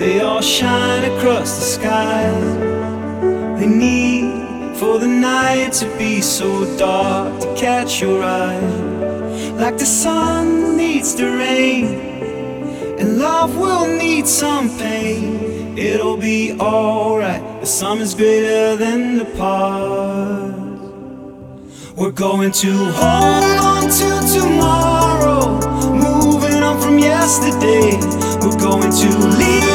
They all shine across the sky. They need for the night to be so dark to catch your eye. Like the sun needs the rain, and love will need some pain. It'll be alright, the sum is greater than the past. We're going to hold on to tomorrow, moving on from yesterday. We're going to leave